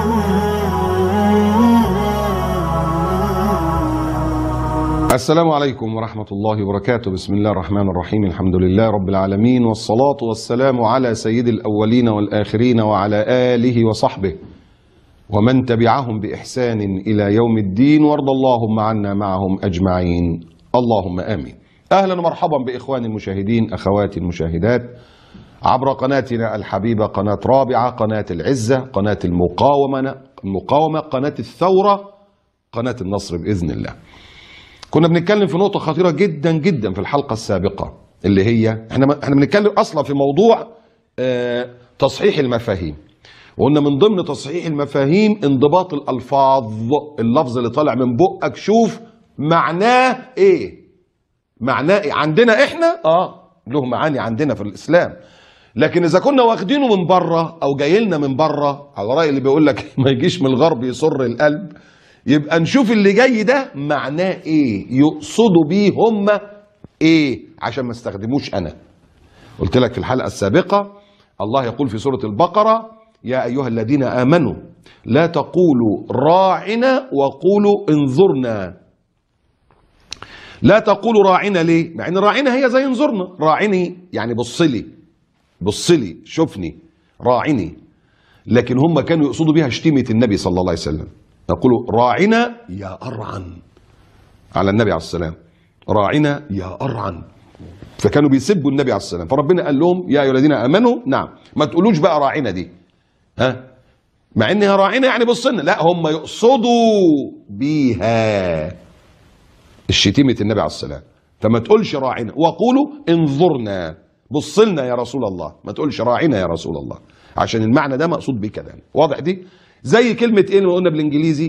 السلام عليكم ورحمة الله وبركاته. بسم الله الرحمن الرحيم. الحمد لله رب العالمين، والصلاة والسلام على سيد الأولين والآخرين وعلى آله وصحبه ومن تبعهم بإحسان إلى يوم الدين، وارض اللهم عنا معهم أجمعين اللهم آمين. أهلا ومرحبا بإخواني المشاهدين، أخواتي المشاهدات عبر قناتنا الحبيبة، قناة رابعة، قناة العزة، قناة المقاومة، قناة الثورة، قناة النصر بإذن الله. كنا بنتكلم في نقطة خطيرة جدا جدا في الحلقة السابقة، اللي هي احنا بنتكلم اصلا في موضوع تصحيح المفاهيم، وقلنا من ضمن تصحيح المفاهيم انضباط الألفاظ. اللفظ اللي طالع من بقك شوف معناه ايه، معناه ايه عندنا احنا، له معاني عندنا في الإسلام، لكن إذا كنا واخدينه من بره أو جاي لنا من بره، على رأي اللي بيقول لك ما يجيش من الغرب يسر القلب، يبقى نشوف اللي جاي ده معناه ايه، يقصدوا بيه هم ايه، عشان ما استخدموش انا. قلت لك في الحلقة السابقة الله يقول في سورة البقرة: يا ايها الذين امنوا لا تقولوا راعنا وقولوا انظرنا. لا تقولوا راعنا ليه؟ مع ان راعنا هي زي انظرنا. راعني يعني بصلي شوفني، راعني. لكن هم كانوا يقصدوا بيها شتيمة النبي صلى الله عليه وسلم، يقولوا راعنا يا أرعن على النبي عليه السلام، راعنا يا أرعن، فكانوا بيسبوا النبي عليه السلام. فربنا قال لهم يا أيها الذين آمنوا، نعم، ما تقولوش بقى راعنا دي، مع انها راعنا يعني بصلنا، لا، هم يقصدوا بيها الشتيمة النبي عليه السلام، فما تقولش راعنا، وقولوا انظرنا، بصلنا يا رسول الله، ما تقولش راعنا يا رسول الله، عشان المعنى ده مقصود بيه كده. واضح دي؟ زي كلمة ايه اللي قلنا بالانجليزي؟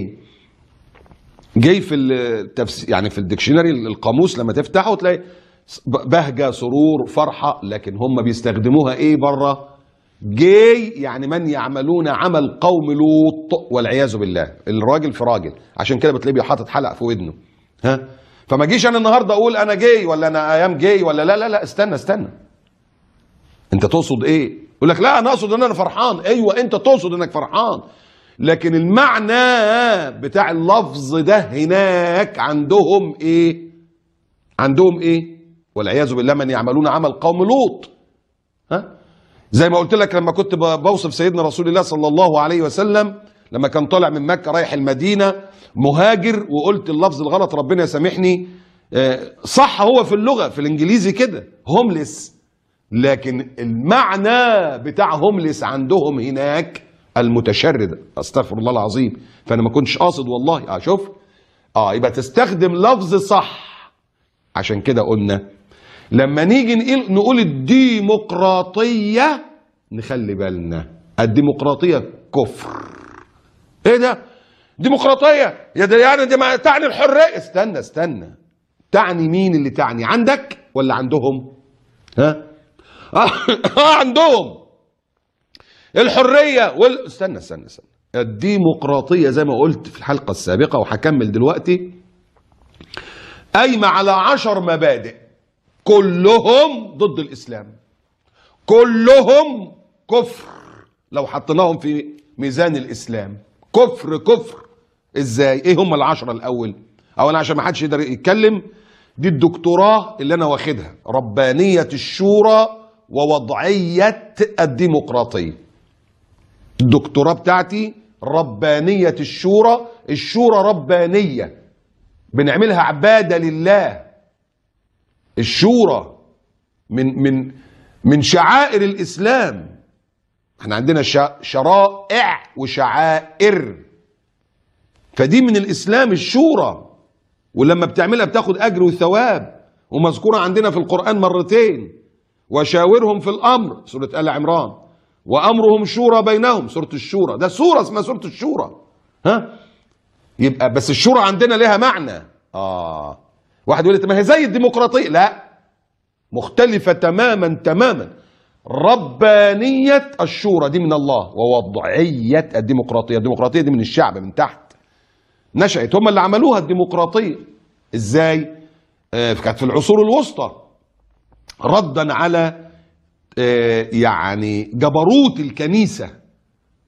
جاي في التفسير، يعني في الديكشنري القاموس لما تفتحه تلاقي بهجة، سرور، فرحة، لكن هم بيستخدموها ايه بره؟ جاي يعني من يعملون عمل قوم لوط والعياذ بالله، الراجل في راجل، عشان كده بتلاقيه حاطط حلق في ودنه. فما جيش انا النهارده اقول انا جاي ولا انا ايام جاي ولا لا، استنى انت تقصد ايه؟ يقول لك لا انا اقصد ان انا فرحان. ايوه انت تقصد انك فرحان، لكن المعنى بتاع اللفظ ده هناك عندهم ايه؟ والعياذ بالله من يعملون عمل قوم لوط. زي ما قلت لك لما كنت بوصف سيدنا رسول الله صلى الله عليه وسلم لما كان طالع من مكة رايح المدينة مهاجر، وقلت اللفظ الغلط ربنا يسامحني، صح هو في اللغة في الانجليزي كده هومليس، لكن المعنى بتاع هومليس عندهم هناك المتشرد، استغفر الله العظيم. فانا ما كنتش قاصد والله. شوف، يبقى تستخدم لفظ صح. عشان كده قلنا لما نيجي نقول الديمقراطية نخلي بالنا، الديمقراطية كفر. ايه ده؟ ديمقراطية يعني دي ما تعني الحرية. استنى، تعني مين اللي تعني؟ عندك ولا عندهم؟ عندهم الحرية استنى الديمقراطية زي ما قلت في الحلقة السابقة وهكمل دلوقتي، قايمة على 10 مبادئ كلهم ضد الإسلام، كلهم كفر لو حطيناهم في ميزان الإسلام. كفر ازاي؟ ايه هم ال10 الأول؟ أولا عشان ما حدش يقدر يتكلم، دي الدكتوراه اللي أنا واخدها، ربانية الشورى ووضعية الديمقراطية. الدكتوراه بتاعتي ربانية الشورى. الشورى ربانية، بنعملها عبادة لله. الشورى من شعائر الإسلام. احنا عندنا شرائع وشعائر، فدي من الإسلام الشورى، ولما بتعملها بتاخد أجر وثواب، ومذكورة عندنا في القرآن مرتين: وشاورهم في الأمر سورة آل عمران، وأمرهم شورى بينهم سورة الشورى. ده سورة اسمها سورة الشورى. يبقى بس الشورى عندنا لها معنى. واحد يقول لي ما هي زي الديمقراطية. لا، مختلفة تماما. ربانية الشورى دي من الله، ووضعية الديمقراطية دي من الشعب من تحت نشأت، هم اللي عملوها الديمقراطية. ازاي؟ كانت في العصور الوسطى، ردا على يعني جبروت الكنيسة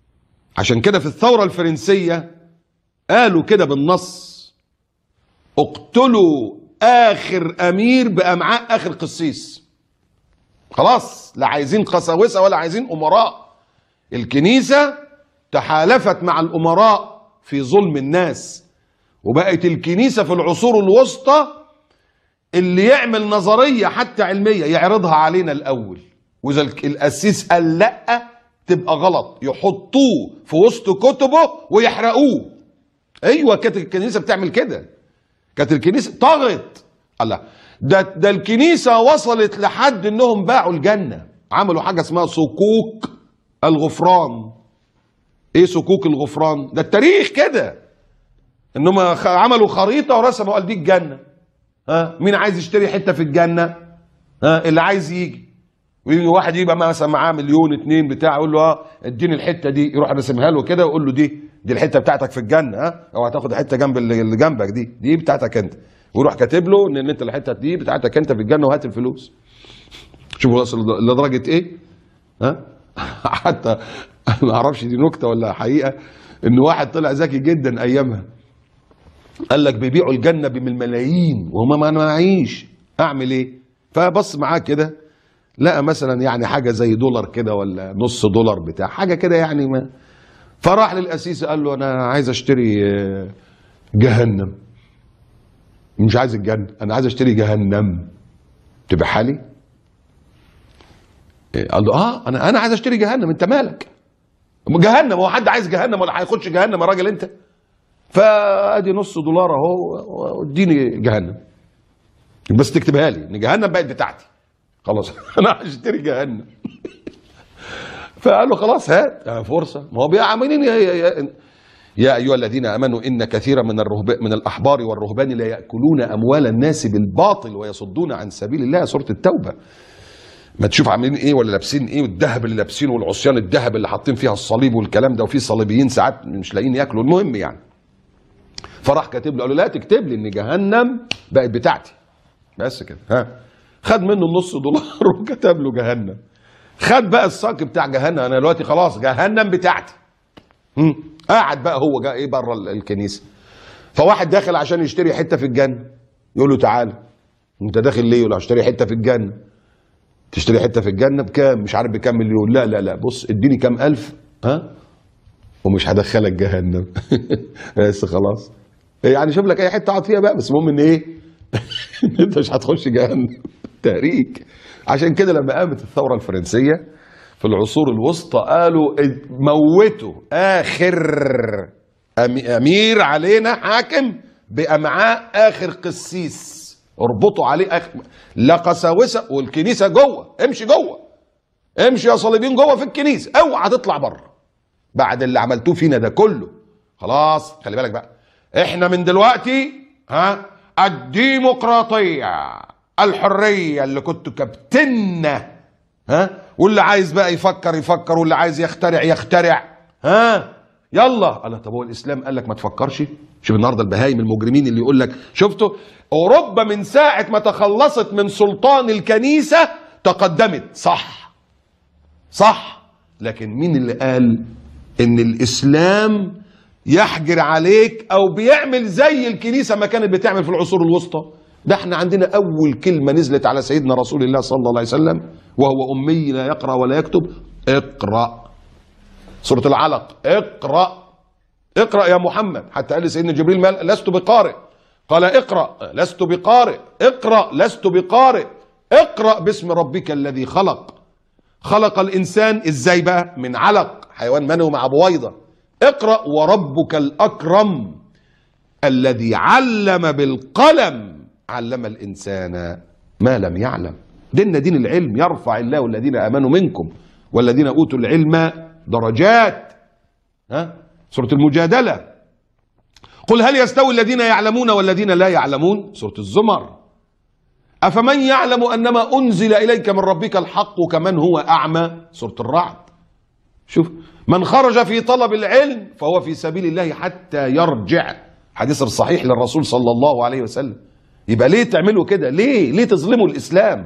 عشان كده في الثورة الفرنسية قالوا كده بالنص: اقتلوا آخر أمير بأمعاء آخر قسيس. خلاص، لا عايزين قساوسة ولا عايزين أمراء. الكنيسة تحالفت مع الأمراء في ظلم الناس، وبقت الكنيسة في العصور الوسطى اللي يعمل نظرية حتى علمية يعرضها علينا الأول، وإذا القسيس قال لأ تبقى غلط، يحطوه في وسط كتبه ويحرقوه. أيوة، كانت الكنيسة بتعمل كده. كانت الكنيسة طغت. الله، ده الكنيسة وصلت لحد إنهم باعوا الجنة، عملوا حاجة اسمها صكوك الغفران. إيه صكوك الغفران؟ ده التاريخ كده، إنهم عملوا خريطة ورسموا قال دي الجنة. مين عايز يشتري حته في الجنه؟ اللي عايز يجي، ويجي واحد يبقى مثلا معاه مليون اتنين بتاع، يقول له اديني الحته دي، يروح راسمها له كده ويقول له دي الحته بتاعتك في الجنه، اوعى تاخد حته جنب اللي جنبك، دي بتاعتك انت، ويروح كاتب له ان انت الحته دي بتاعتك انت في الجنه وهات الفلوس. شوفوا وصل لدرجه ايه؟ حتى ما اعرفش دي نكته ولا حقيقه، ان واحد طلع ذكي جدا ايامها، قال لك بيبيعوا الجنه بالملايين وهم ما معيش، اعمل ايه؟ فبص معاه كده، لقى مثلا يعني حاجه زي دولار كده ولا نص دولار بتاع حاجه كده يعني ما. فراح للقسيس قال له انا عايز اشتري جهنم. مش عايز الجنه، انا عايز اشتري جهنم، تبيعها لي؟ قال له انا عايز اشتري جهنم، انت مالك؟ جهنم، هو حد عايز جهنم ولا هيخش جهنم يا راجل انت؟ فادي نص دولار اهو، اديني جهنم بس تكتبها لي ان جهنم بقت بتاعتي، خلاص انا هشتري جهنم. فقال له خلاص هات فرصه، ما هو بيعملين يا ايها الذين امنوا ان كثيرا من الاحبار والرهبان لا ياكلون اموال الناس بالباطل ويصدون عن سبيل الله، سوره التوبه. ما تشوف عاملين ايه ولا لابسين ايه، والذهب اللي لابسينه والعصيان الذهب اللي حاطين فيها الصليب والكلام ده، وفي صليبيين ساعات مش لاقيين ياكلوا، المهم يعني. فراح كاتب له، قال له لا تكتب لي ان جهنم بقت بتاعتي بس كده. خد منه النص دولار وكتب له جهنم. خد بقى الصك بتاع جهنم، انا دلوقتي خلاص جهنم بتاعتي. قاعد بقى هو جاء ايه بره الكنيسه، فواحد داخل عشان يشتري حته في الجنه، يقول له تعالى انت داخل ليه؟ يقول له اشتري حته في الجنه. تشتري حته في الجنه بكام؟ مش عارف بكام مليون. لا لا لا، بص اديني كام الف ومش هدخلك جهنم. بس خلاص يعني، شوف لك اي حته اقعد فيها بقى، بس المهم ان ايه؟ انت مش هتخش جهنم. تهريج. عشان كده لما قامت الثوره الفرنسيه في العصور الوسطى قالوا موتوا اخر امير علينا، حاكم بامعاء اخر قسيس، اربطوا عليه لا قساوسه، والكنيسه جوه، امشي جوه، امشي يا صليبيين جوه في الكنيسه، اوعى تطلع بره بعد اللي عملتوه فينا ده كله. خلاص خلي بالك بقى، احنا من دلوقتي الديمقراطيه، الحريه اللي كنتوا كابتننا، واللي عايز بقى يفكر يفكر، واللي عايز يخترع يخترع. يلا. قال طب هو الاسلام قال لك ما تفكرش؟ شوف النهارده البهايم المجرمين اللي يقول لك شفتوا اوروبا من ساعه ما تخلصت من سلطان الكنيسه تقدمت، صح، لكن مين اللي قال ان الاسلام يحجر عليك او بيعمل زي الكنيسه ما كانت بتعمل في العصور الوسطى؟ ده احنا عندنا اول كلمه نزلت على سيدنا رسول الله صلى الله عليه وسلم وهو امي لا يقرا ولا يكتب: اقرا. سوره العلق، اقرا يا محمد. حتى قال سيدنا جبريل لست بقارئ، قال اقرا لست بقارئ، اقرا لست بقارئ، اقرا باسم ربك الذي خلق الانسان ازاي بقى؟ من علق، حيوان منوي مع بويضه. اقرا وربك الاكرم الذي علم بالقلم علم الانسان ما لم يعلم. ديننا دين العلم، يرفع الله الذين امنوا منكم والذين اوتوا العلم درجات. سوره المجادله، قل هل يستوي الذين يعلمون والذين لا يعلمون. سوره الزمر، افمن يعلم انما انزل اليك من ربك الحق كمن هو اعمى. سوره الرعد. شوف، من خرج في طلب العلم فهو في سبيل الله حتى يرجع، حديث الصحيح للرسول صلى الله عليه وسلم. يبقى ليه تعملوا كده؟ ليه تظلموا الاسلام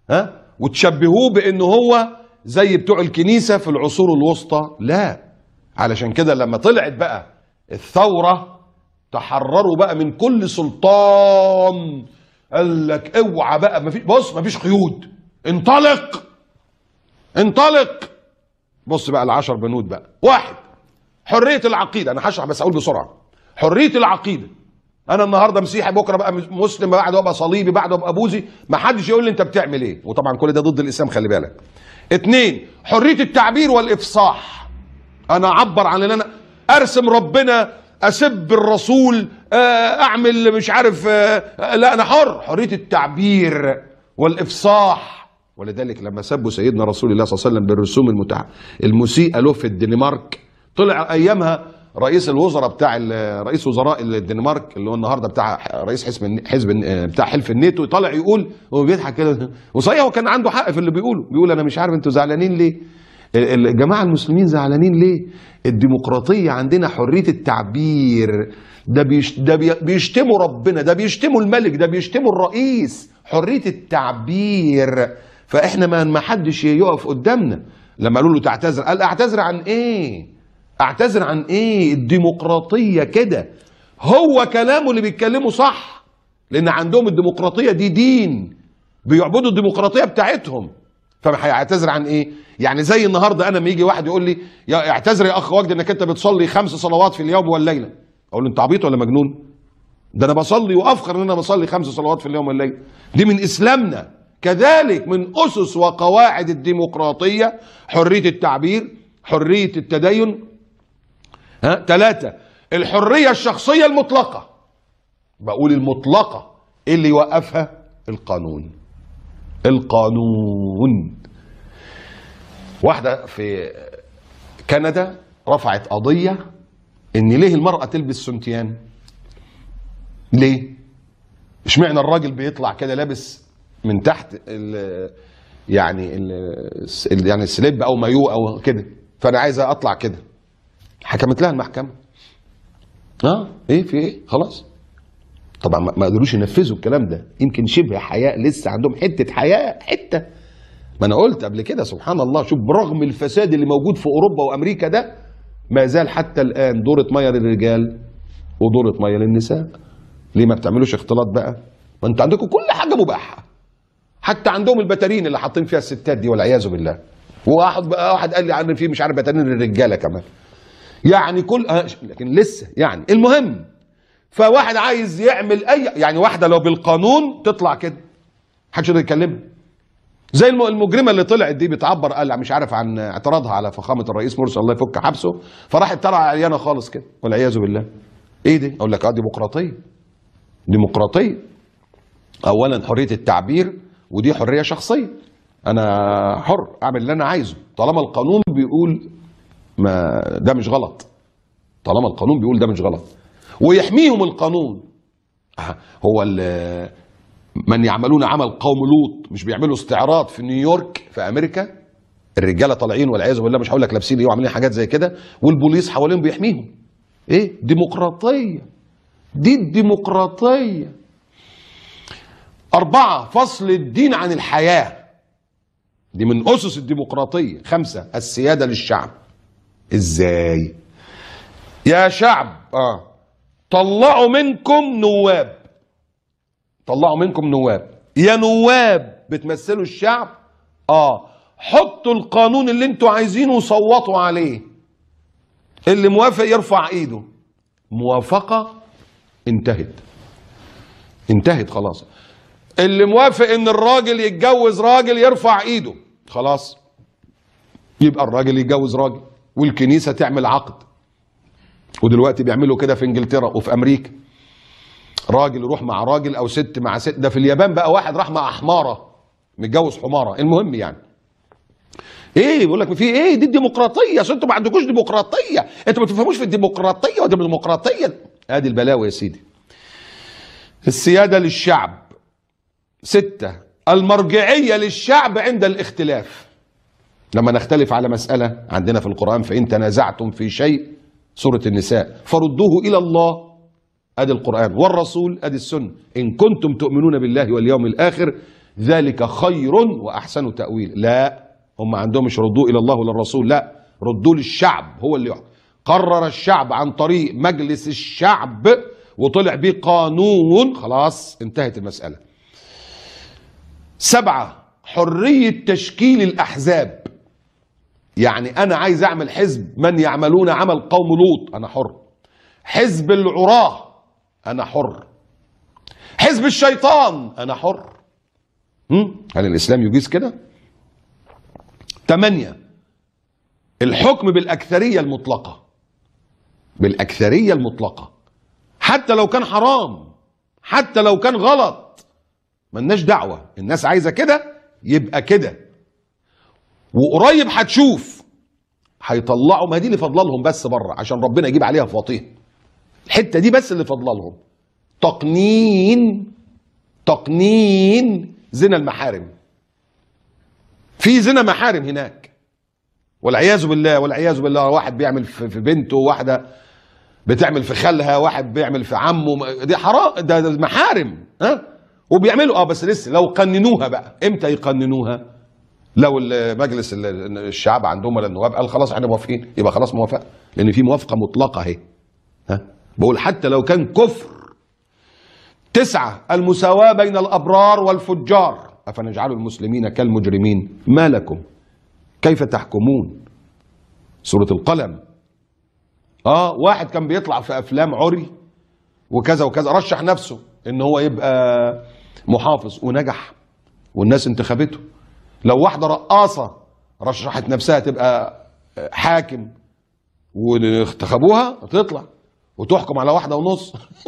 وتشبهوه بانه هو زي بتوع الكنيسه في العصور الوسطى؟ لا، علشان كده لما طلعت بقى الثورة تحرروا بقى من كل سلطان، قال لك اوعى بقى، مفيش قيود، انطلق انطلق. بص بقى ال10 بنود بقى. 1، حرية العقيدة. انا هشرح بس اقول بسرعة. حرية العقيدة، انا النهارده مسيحي، بكره بقى مسلم، بعده ابقى صليبي، بعده ابقى بوذي، ما حدش يقول لي انت بتعمل ايه، وطبعا كل ده ضد الاسلام، خلي بالك. 2، حرية التعبير والافصاح. انا اعبر عن اللي انا، ارسم ربنا، اسب الرسول، اعمل مش عارف، لا انا حر. حرية التعبير والافصاح. ولذلك لما سبوا سيدنا رسول الله صلى الله عليه وسلم بالرسوم المسيئة له في الدنمارك، طلع ايامها رئيس الوزراء بتاع رئيس وزراء الدنمارك اللي هو النهارده بتاع رئيس حزب بتاع حلف الناتو، طالع يقول هو بيضحك كده، وصحيح هو كان عنده حق في اللي بيقوله. بيقول انا مش عارف انتوا زعلانين ليه، الجماعه المسلمين زعلانين ليه؟ الديمقراطيه عندنا حريه التعبير، ده بيشتموا ربنا، ده بيشتموا الملك، ده بيشتموا الرئيس. حريه التعبير، فاحنا ما حدش يقف قدامنا. لما قالوا له تعتذر، قال اعتذر عن ايه؟ اعتذر عن ايه؟ الديمقراطيه كده. هو كلامه اللي بيتكلمه صح، لان عندهم الديمقراطيه دي دين، بيعبدوا الديمقراطيه بتاعتهم. فهيعتذر عن ايه؟ يعني زي النهارده انا لما يجي واحد يقول لي يا اعتذر يا اخ وجدي انك انت بتصلي 5 صلوات في اليوم والليله، اقول له انت عبيط ولا مجنون؟ ده انا بصلي وافخر ان انا بصلي 5 صلوات في اليوم والليله. دي من اسلامنا. كذلك من اسس وقواعد الديمقراطيه حريه التعبير، حريه التدين. 3، الحريه الشخصيه المطلقه. بقول المطلقه، ايه اللي يوقفها؟ القانون. القانون. واحده في كندا رفعت قضيه ان ليه المراه تلبس سنتيان؟ ليه؟ اشمعنى الراجل بيطلع كده لابس من تحت يعني السليب او مايو او كده، فانا عايزه اطلع كده. حكمت لها المحكمه. ايه في ايه؟ خلاص. طبعا ما قدروش ينفذوا الكلام ده، يمكن شبه حياء، لسه عندهم حته حياء، حته. ما انا قلت قبل كده سبحان الله، شوف برغم الفساد اللي موجود في اوروبا وامريكا ده، ما زال حتى الان دورة ميه للرجال ودورة ميه للنساء. ليه ما بتعملوش اختلاط بقى؟ ما انتوا عندكم كل حاجه مباحه، حتى عندهم البتارين اللي حاطين فيها الستات دي والعياذ بالله. واحد قال لي عن في مش عارف بتارين للرجاله كمان، يعني كل لكن لسه يعني. المهم، فواحد عايز يعمل يعني واحده لو بالقانون تطلع كده محدش يقدر يتكلمها. زي المجرمه اللي طلعت دي بتعبر، قال مش عارف عن اعتراضها على فخامه الرئيس مرسي الله يفك حبسه، فراحت طالعه عريانه خالص كده والعياذ بالله. ايه دي؟ اقول لك ديمقراطيه. ديمقراطيه. اولا حريه التعبير، ودي حريه شخصيه، انا حر اعمل اللي انا عايزه طالما القانون بيقول ما ده مش غلط. طالما القانون بيقول ده مش غلط ويحميهم القانون. هو من يعملون عمل قوم لوط مش بيعملوا استعراض في نيويورك في امريكا؟ الرجاله طالعين والعياذ بالله، مش هقول لك لابسين ايه وعاملين حاجات زي كده، والبوليس حواليهم بيحميهم. ايه؟ ديمقراطيه. دي الديمقراطيه. 4، فصل الدين عن الحياه. دي من اسس الديمقراطيه. 5، السياده للشعب. ازاي؟ يا شعب طلعوا منكم نواب. طلعوا منكم نواب، يا نواب بتمثلوا الشعب، حطوا القانون اللي انتوا عايزينه وصوتوا عليه. اللي موافق يرفع ايده. موافقة انتهت. انتهت خلاص. اللي موافق ان الراجل يتجوز راجل يرفع ايده، خلاص يبقى الراجل يتجوز راجل والكنيسة تعمل عقد. ودلوقتي بيعملوا كده في انجلترا وفي امريكا، راجل يروح مع راجل او ست مع ست. ده في اليابان بقى واحد راح مع حماره متجوز حماره. المهم يعني ايه؟ بيقول لك في ايه؟ دي الديمقراطيه. اصل انتوا ما عندكوش ديمقراطيه، انتوا ما تفهموش في الديمقراطيه ودي الديمقراطيه. ادي البلاوي يا سيدي. السياده للشعب. 6، المرجعيه للشعب عند الاختلاف. لما نختلف على مساله عندنا في القران، فان تنازعتم في شيء، سوره النساء، فردوه الى الله، ادي القرآن، والرسول، ادي السنة، ان كنتم تؤمنون بالله واليوم الاخر ذلك خير واحسن تأويل. لا، هم عندهم مش ردوه الى الله ولا الرسول، لا، ردوه للشعب هو اللي يحكم. قرر الشعب عن طريق مجلس الشعب وطلع بيه قانون، خلاص انتهت المسألة. 7 حرية تشكيل الأحزاب. يعني أنا عايز أعمل حزب من يعملون عمل قوم لوط، أنا حر. حزب العراة أنا حر. حزب الشيطان أنا حر. هل الإسلام يجيز كده؟ 8 الحكم بالأكثرية المطلقة. بالأكثرية المطلقة، حتى لو كان حرام، حتى لو كان غلط، ملناش دعوة، الناس عايزة كده يبقى كده. وقريب هتشوف هيطلعوا، ما دي اللي فاضله لهم بس بره عشان ربنا يجيب عليها فاطيه. الحته دي بس اللي فاضله لهم، تقنين زنا المحارم. في زنا محارم هناك والعياذ بالله، والعياذ بالله. واحد بيعمل في بنته، واحده بتعمل في خالها، واحد بيعمل في عمه، دي حرام، ده المحارم. وبيعملوا بس لسه لو قننوها بقى. امتى يقننوها؟ لو مجلس الشعب عندهم ولا النواب قال خلاص احنا موافقين، يبقى خلاص موافقه، لان في موافقه مطلقه اهي. بقول حتى لو كان كفر. 9 المساواه بين الابرار والفجار. افنجعل المسلمين كالمجرمين ما لكم كيف تحكمون. سوره القلم. واحد كان بيطلع في افلام عري وكذا وكذا، رشح نفسه ان هو يبقى محافظ ونجح والناس انتخبته. لو واحدة رقاصة رشحت نفسها تبقى حاكم وانتخبوها، تطلع وتحكم على 1.5.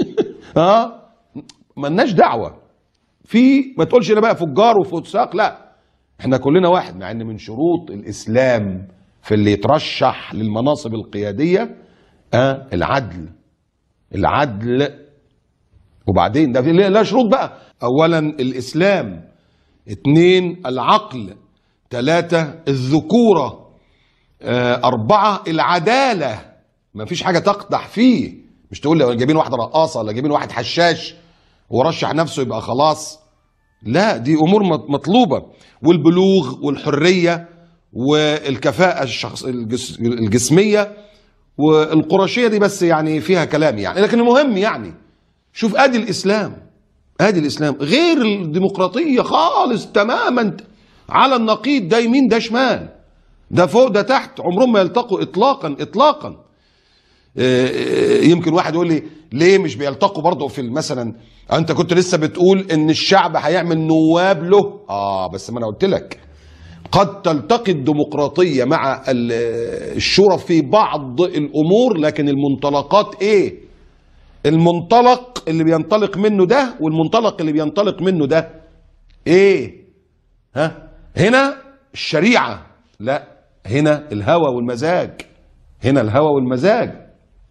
ملناش دعوة. ما تقولش انا بقى فجار وفساق، لا، احنا كلنا واحد. مع ان من شروط الاسلام في اللي يترشح للمناصب القيادية العدل. وبعدين ده لا شروط بقى. اولا الاسلام، 2 العقل، 3 الذكورة، 4 العدالة. ما فيش حاجة تقدح فيه. مش تقول لي جايبين واحدة رقاصة ولا جايبين واحد حشاش ورشح نفسه يبقى خلاص، لا، دي أمور مطلوبة. والبلوغ والحرية والكفاءة الجسمية والقرشية دي بس يعني فيها كلام يعني، لكن المهم يعني شوف ادي الإسلام، ادي الاسلام غير الديمقراطيه خالص تماما، على النقيض، ده يمين ده شمال، ده فوق ده تحت، عمرهم ما يلتقوا اطلاقا. يمكن واحد يقول لي ليه مش بيلتقوا برضه في مثلا، انت كنت لسه بتقول ان الشعب هيعمل نواب له. بس ما انا قلت لك قد تلتقي الديمقراطيه مع الشورى في بعض الامور، لكن المنطلقات ايه؟ المنطلق اللي بينطلق منه ده والمنطلق اللي بينطلق منه ده ايه؟ هنا الشريعة، لا، هنا الهوى والمزاج، هنا الهوى والمزاج.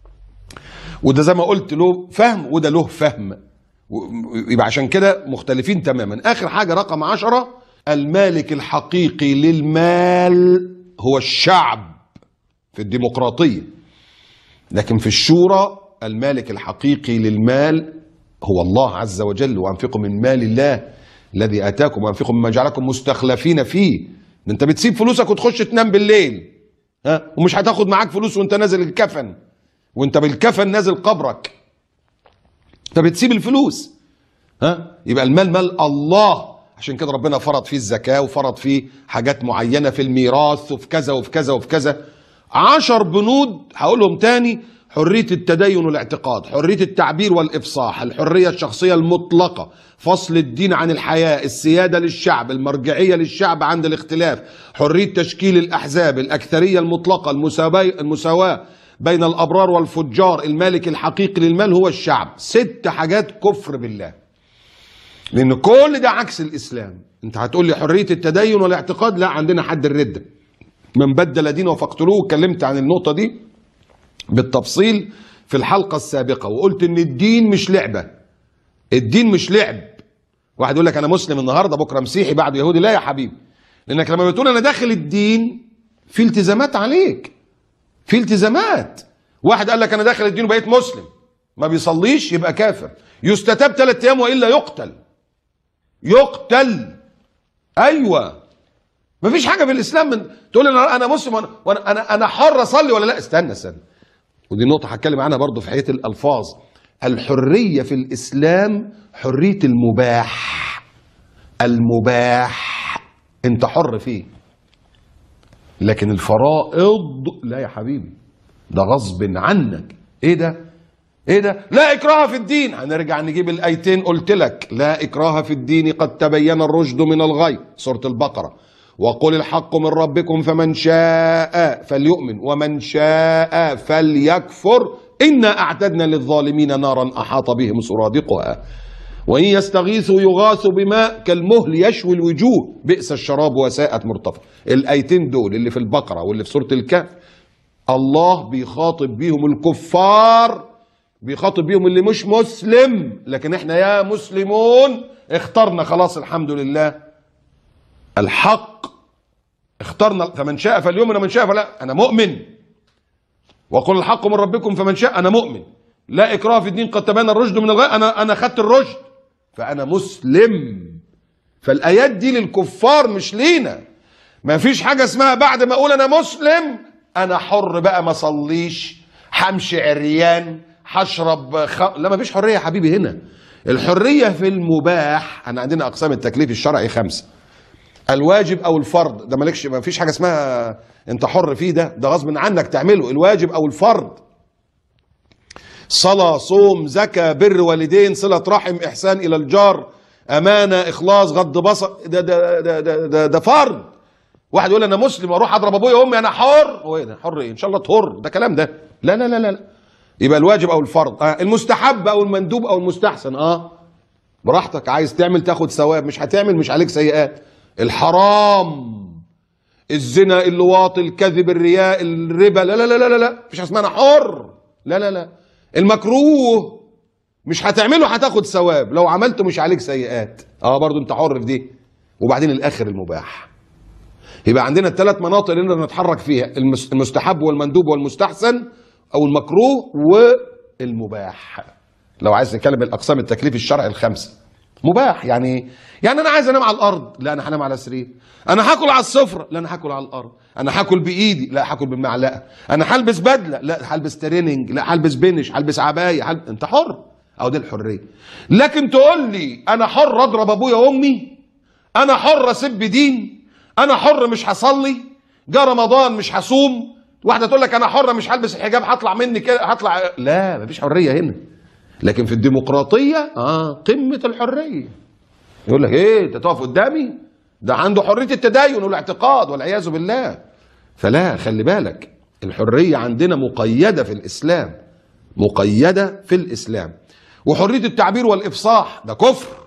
وده زي ما قلت له فهم وده له فهم، يبقى عشان كده مختلفين تماما. اخر حاجة رقم 10 المالك الحقيقي للمال هو الشعب في الديمقراطية، لكن في الشورى المالك الحقيقي للمال هو الله عز وجل. وانفقوا من مال الله الذي اتاكم وانفقوا مما جعلكم مستخلفين فيه. انت بتسيب فلوسك وتخش تنام بالليل، ومش هتاخد معاك فلوس وانت نازل الكفن، وانت بالكفن نازل قبرك، انت بتسيب الفلوس. يبقى المال مال الله، عشان كده ربنا فرض فيه الزكاة وفرض فيه حاجات معينة في الميراث وفي كذا وفي كذا وفي كذا. 10 بنود هقولهم تاني: حرية التدين والاعتقاد، حرية التعبير والإفصاح، الحرية الشخصية المطلقة، فصل الدين عن الحياة، السيادة للشعب، المرجعية للشعب عند الاختلاف، حرية تشكيل الأحزاب، الأكثرية المطلقة، المساواة بين الأبرار والفجار، المالك الحقيقي للمال هو الشعب. 6 حاجات كفر بالله، لأن كل ده عكس الإسلام. أنت هتقول لي حرية التدين والاعتقاد، لا، عندنا حد الردة، من بدل دينه فاقتلوه. اتكلمت عن النقطة دي بالتفصيل في الحلقة السابقة، وقلت ان الدين مش لعبة، الدين مش لعب. واحد يقول لك انا مسلم النهاردة بكرة مسيحي بعده يهودي، لا يا حبيبي، لانك لما بتقول انا داخل الدين في التزامات عليك، في التزامات. واحد قال لك انا داخل الدين وبقيت مسلم ما بيصليش يبقى كافر، يستتاب 3 ايام والا يقتل. ايوه، مفيش حاجه في الاسلام من تقول انا مسلم وانا حر اصلي ولا لا. استنى، ودي نقطة هتكلم عنها برضو في حياة الألفاظ. الحرية في الإسلام حرية المباح. المباح أنت حر فيه، لكن الفرائض لا يا حبيبي، ده غصب عنك. إيه ده؟ إيه ده؟ لا إكراه في الدين. هنرجع نجيب الآيتين قلت لك، لا إكراه في الدين قد تبين الرشد من الغي، سورة البقرة. وقل الحق من ربكم فمن شاء فليؤمن ومن شاء فليكفر إنا أعتدنا للظالمين نارا أحاط بهم سرادقها وإن يستغيثوا يغاثوا بماء كالمهل يشوي الوجوه بئس الشراب وساءت مرتفع. الآيتين دول اللي في البقرة واللي في سورة الكهف الله بيخاطب بيهم الكفار، بيخاطب بيهم اللي مش مسلم. لكن احنا يا مسلمون اخترنا خلاص الحمد لله الحق، اخترنا. فمن شاء فليؤمن ومن شاء فلا. انا مؤمن. وقل الحق من ربكم فمن شاء. انا مؤمن. لا اكراه في الدين قد تبين الرشد من الغي. انا خدت الرشد فانا مسلم. فالايات دي للكفار مش لينا. ما فيش حاجه اسمها بعد ما اقول انا مسلم انا حر بقى ما اصليش، همشي عريان، هشرب لا، ما فيش حريه يا حبيبي هنا. الحريه في المباح. انا عندنا اقسام التكليف الشرعي 5: الواجب او الفرض. ده مالكش، ما فيش حاجه اسمها انت حر فيه، ده غصب عنك تعمله. الواجب او الفرض: صلاه، صوم، زكاه، بر والدين، صله رحم، احسان الى الجار، امانه، اخلاص، غض بصر. ده فرض. واحد يقول انا مسلم واروح اضرب ابويا وامي انا حر. هو ايه ده؟ حر ايه؟ ان شاء الله تهر. ده كلام ده. لا لا لا لا. يبقى الواجب او الفرض. المستحب او المندوب او المستحسن. براحتك، عايز تعمل تاخد ثواب، مش هتعمل مش عليك سيئات. الحرام: الزنا، اللواط، الكذب، الرياء، الربا. لا لا لا لا لا، مفيش حاجه اسمها انا حر. لا لا لا. المكروه مش هتعمله هتاخد ثواب، لو عملته مش عليك سيئات. برضو انت حر في دي. وبعدين الاخر المباح. يبقى عندنا الثلاث مناطق اللي نقدر نتحرك فيها: المستحب والمندوب والمستحسن او المكروه والمباح. لو عايز نتكلم بالاقسام التكليف الشرعي 5: مباح يعني انا عايز انام على الارض، لا انا هنام على سرير. انا هاكل على السفره، لا انا هاكل على الارض. انا هاكل بايدي، لا هاكل بالمعلقه. انا هلبس بدله، لا هلبس تريننج، لا هلبس بنش، هلبس عبايه. انت حر. او دي الحريه. لكن تقول لي انا حر اضرب ابويا وامي، انا حر اسب دين، انا حر مش هصلي، جه رمضان مش هصوم. واحده تقول لك انا حره مش هلبس الحجاب، هطلع مني كده هطلع. لا، مفيش حريه هنا. لكن في الديمقراطيه قمه الحريه. يقول لك ايه انت تقف قدامي؟ ده عنده حريه التدين والاعتقاد والعياذ بالله. فلا، خلي بالك، الحريه عندنا مقيده في الاسلام، مقيده في الاسلام. وحريه التعبير والافصاح ده كفر.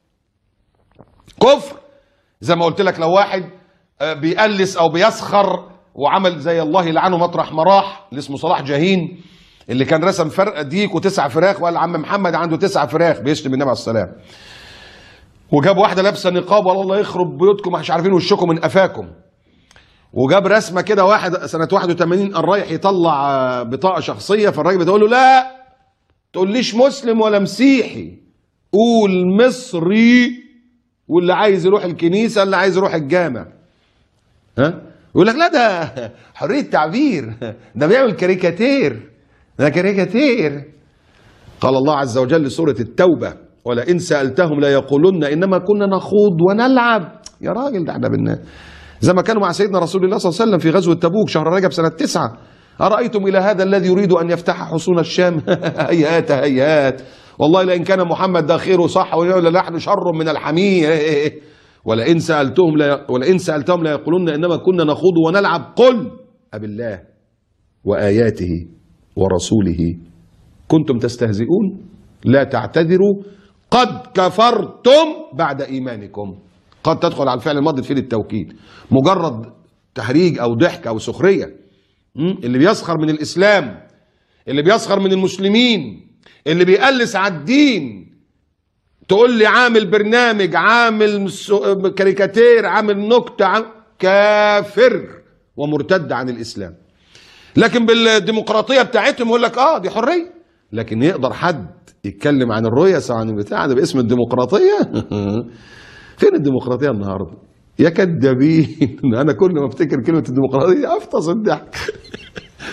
كفر. زي ما قلت لك، لو واحد بيقلس او بيسخر وعمل زي الله يلعنه مطرح ما راح، اللي اسمه صلاح جاهين، اللي كان رسم فرق ديك و9 فراخ وقال عم محمد عنده 9 فراخ، بيشتم النبي عليه السلام. وجاب واحده لابسه نقاب ولا الله يخرب بيوتكم مش عارفين وشكم من قفاكم. وجاب رسمه كده واحد سنه 81 كان رايح يطلع بطاقه شخصيه، فالراجل بتقول له لا تقوليش مسلم ولا مسيحي، قول مصري، واللي عايز يروح الكنيسه اللي عايز يروح الجامع. يقول لك لا ده حريه تعبير، ده بيعمل كاريكاتير، ده كاريكاتير. قال الله عز وجل لسوره التوبه: ولئن سالتهم ليقولن انما كنا نخوض ونلعب. يا راجل، ده احنا زي ما كانوا مع سيدنا رسول الله صلى الله عليه وسلم في غزوه تبوك شهر رجب سنه 9: ارايتم الى هذا الذي يريد ان يفتح حصون الشام؟ هيهات هيهات، والله لئن كان محمد ده خيره صح ولنحن شر من الحمير. ولئن سالتهم ليقولن انما كنا نخوض ونلعب قل أبالله وآياته ورسوله كنتم تستهزئون لا تعتذروا قد كفرتم بعد إيمانكم. قد تدخل على الفعل الماضي تفيد التوكيد، مجرد تهريج أو ضحك أو سخرية. اللي بيسخر من الإسلام، اللي بيسخر من المسلمين، اللي بيقلس على الدين، تقول لي عامل برنامج، عامل كاريكاتير، عامل نكتة، كافر ومرتد عن الإسلام. لكن بالديمقراطية بتاعتهم يقول لك دي حرية. لكن يقدر حد يتكلم عن الرؤية عن البتاع ده باسم الديمقراطية؟ فين الديمقراطية النهارده؟ يا كدابين. انا كل ما افتكر كلمة الديمقراطية افطس الضحك.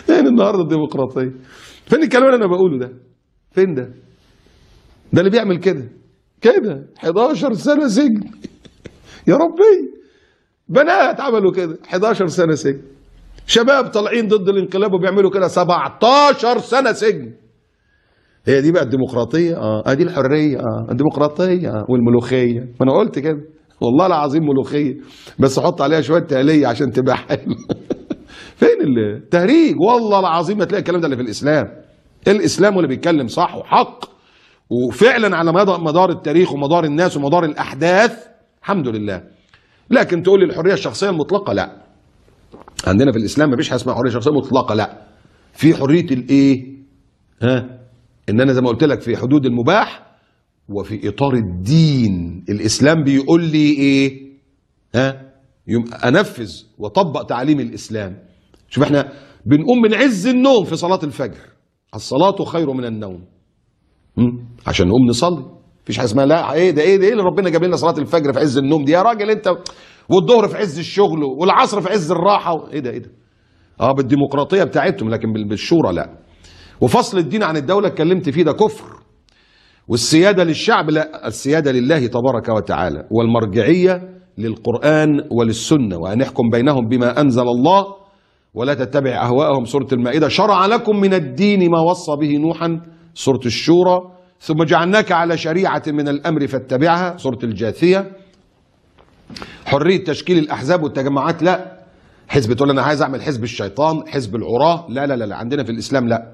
فين النهارده الديمقراطيه؟ فين الكلام اللي انا بقوله ده؟ فين ده؟ ده اللي بيعمل كده 11 سنه سجن. يا ربي، بنات عملوا كده 11 سنه سجن، شباب طالعين ضد الانقلاب وبيعملوا كده 17 سنه سجن. هي دي بقى الديمقراطيه؟ ادي الحريه، الديمقراطيه والملوخيه. ما انا قلت كده والله العظيم، ملوخيه بس احط عليها شويه تهليه عشان تبقى حلوه. فين التهريج؟ والله العظيم ما تلاقي الكلام ده اللي في الاسلام. الاسلام اللي بيتكلم صح وحق وفعلا على مدار التاريخ ومدار الناس ومدار الاحداث، الحمد لله. لكن تقول لي الحريه الشخصيه المطلقه، لا. عندنا في الاسلام ما فيش حاجه اسمها حريه شخصيه مطلقه، لا. في حريه الايه؟ ان انا زي ما قلت لك في حدود المباح وفي اطار الدين. الاسلام بيقول لي ايه؟ انفذ واطبق تعاليم الاسلام. شوف احنا بنقوم من عز النوم في صلاه الفجر، الصلاه خير من النوم، عشان نقوم نصلي. مفيش حاجه اسمها لا ايه ده اللي ربنا جاب لنا صلاه الفجر في عز النوم دي يا راجل انت، والظهر في عز الشغل والعصر في عز الراحه. ايه ده؟ بالديمقراطيه بتاعتهم، لكن بالشورى لا. وفصل الدين عن الدوله اتكلمت فيه، ده كفر. والسياده للشعب، لا، السياده لله تبارك وتعالى، والمرجعيه للقران وللسنه، وان يحكم بينهم بما انزل الله ولا تتبع اهواءهم. سوره المائده. شرع لكم من الدين ما وصى به نوحا، سوره الشورى. ثم جعلناك على شريعه من الامر فاتبعها، سوره الجاثيه. حريه تشكيل الاحزاب والتجمعات، لا. حزب تقول انا عايز اعمل حزب الشيطان، حزب العراه، لا لا لا، عندنا في الاسلام لا.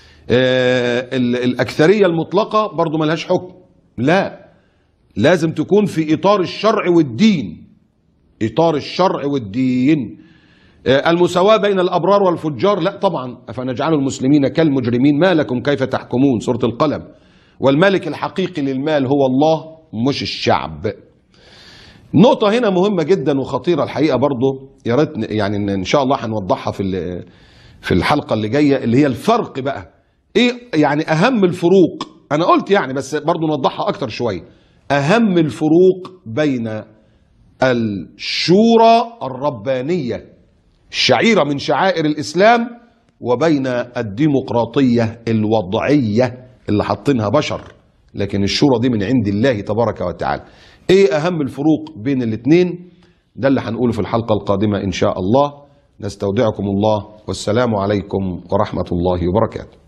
الاكثريه المطلقه برضو ملهاش حكم، لا. لازم تكون في اطار الشرع والدين، اطار الشرع والدين. المساواه بين الابرار والفجار، لا طبعا. افنجعل المسلمين كالمجرمين ما لكم كيف تحكمون، سوره القلم. والمالك الحقيقي للمال هو الله مش الشعب. نقطة هنا مهمة جدا وخطيرة الحقيقة برضو، يا ريت يعني ان شاء الله هنوضحها في الحلقة اللي جاية، اللي هي الفرق بقى. ايه يعني اهم الفروق؟ انا قلت يعني بس برضو نوضحها اكتر شوية. اهم الفروق بين الشورى الربانية، شعيرة من شعائر الاسلام، وبين الديمقراطية الوضعية اللي حاطينها بشر، لكن الشورى دي من عند الله تبارك وتعالى. ايه اهم الفروق بين الاثنين؟ ده اللي هنقوله في الحلقة القادمة ان شاء الله. نستودعكم الله، والسلام عليكم ورحمة الله وبركاته.